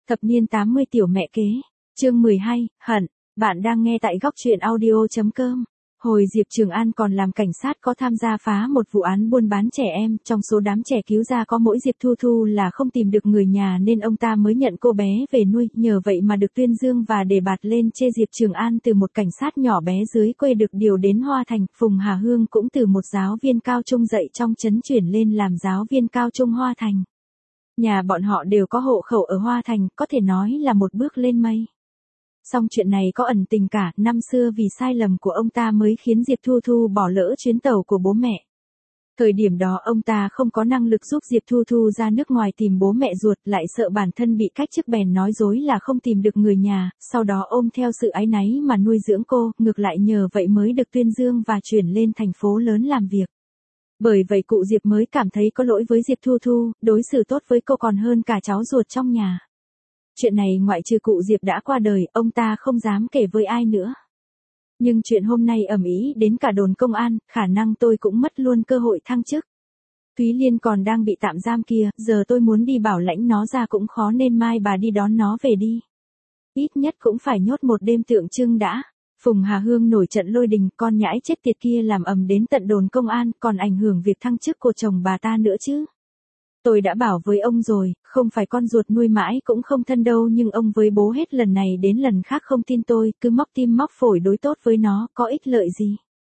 Thập niên 80 tiểu mẹ kế. Chương 12, hận. Bạn đang nghe tại góc truyện audio.com. Hồi Diệp Trường An còn làm cảnh sát có tham gia phá một vụ án buôn bán trẻ em, trong số đám trẻ cứu ra có mỗi Diệp Thu Thu là không tìm được người nhà nên ông ta mới nhận cô bé về nuôi, nhờ vậy mà được tuyên dương và đề bạt lên chê Diệp Trường An từ một cảnh sát nhỏ bé dưới quê được điều đến Hoa Thành. Phùng Hà Hương cũng từ một giáo viên cao trung dạy trong trấn chuyển lên làm giáo viên cao trung Hoa Thành. Nhà bọn họ đều có hộ khẩu ở Hoa Thành, có thể nói là một bước lên mây. Song chuyện này có ẩn tình cả, năm xưa vì sai lầm của ông ta mới khiến Diệp Thu Thu bỏ lỡ chuyến tàu của bố mẹ. Thời điểm đó ông ta không có năng lực giúp Diệp Thu Thu ra nước ngoài tìm bố mẹ ruột, lại sợ bản thân bị cách chức bèn nói dối là không tìm được người nhà, sau đó ôm theo sự áy náy mà nuôi dưỡng cô, ngược lại nhờ vậy mới được tuyên dương và chuyển lên thành phố lớn làm việc. Bởi vậy cụ Diệp mới cảm thấy có lỗi với Diệp Thu Thu, đối xử tốt với cô còn hơn cả cháu ruột trong nhà. Chuyện này ngoại trừ cụ Diệp đã qua đời, ông ta không dám kể với ai nữa. Nhưng chuyện hôm nay ầm ĩ đến cả đồn công an, khả năng tôi cũng mất luôn cơ hội thăng chức. Thúy Liên còn đang bị tạm giam kia, giờ tôi muốn đi bảo lãnh nó ra cũng khó nên mai bà đi đón nó về đi. Ít nhất cũng phải nhốt một đêm tượng trưng đã. Phùng Hà Hương nổi trận lôi đình, con nhãi chết tiệt kia làm ầm đến tận đồn công an, còn ảnh hưởng việc thăng chức của chồng bà ta nữa chứ. Tôi đã bảo với ông rồi, không phải con ruột nuôi mãi cũng không thân đâu, nhưng ông với bố hết lần này đến lần khác không tin tôi, cứ móc tim móc phổi đối tốt với nó, có ích lợi gì.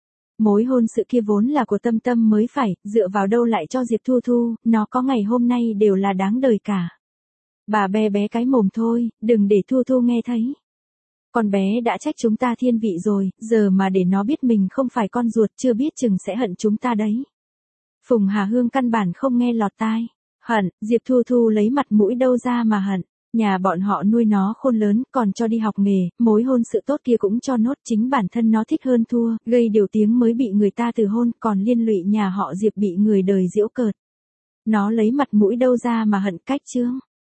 Mối hôn sự kia vốn là của Tâm Tâm mới phải, dựa vào đâu lại cho Diệp Thu Thu, nó có ngày hôm nay đều là đáng đời cả. Bà bé bé cái mồm thôi, đừng để Thu Thu nghe thấy. Con bé đã trách chúng ta thiên vị rồi, giờ mà để nó biết mình không phải con ruột chưa biết chừng sẽ hận chúng ta đấy. Phùng Hà Hương căn bản không nghe lọt tai. Hận, Diệp Thu Thu lấy mặt mũi đâu ra mà hận. Nhà bọn họ nuôi nó khôn lớn, còn cho đi học nghề, mối hôn sự tốt kia cũng cho nốt, chính bản thân nó thích hơn thua, gây điều tiếng mới bị người ta từ hôn, còn liên lụy nhà họ Diệp bị người đời giễu cợt. Nó lấy mặt mũi đâu ra mà hận cách chướng.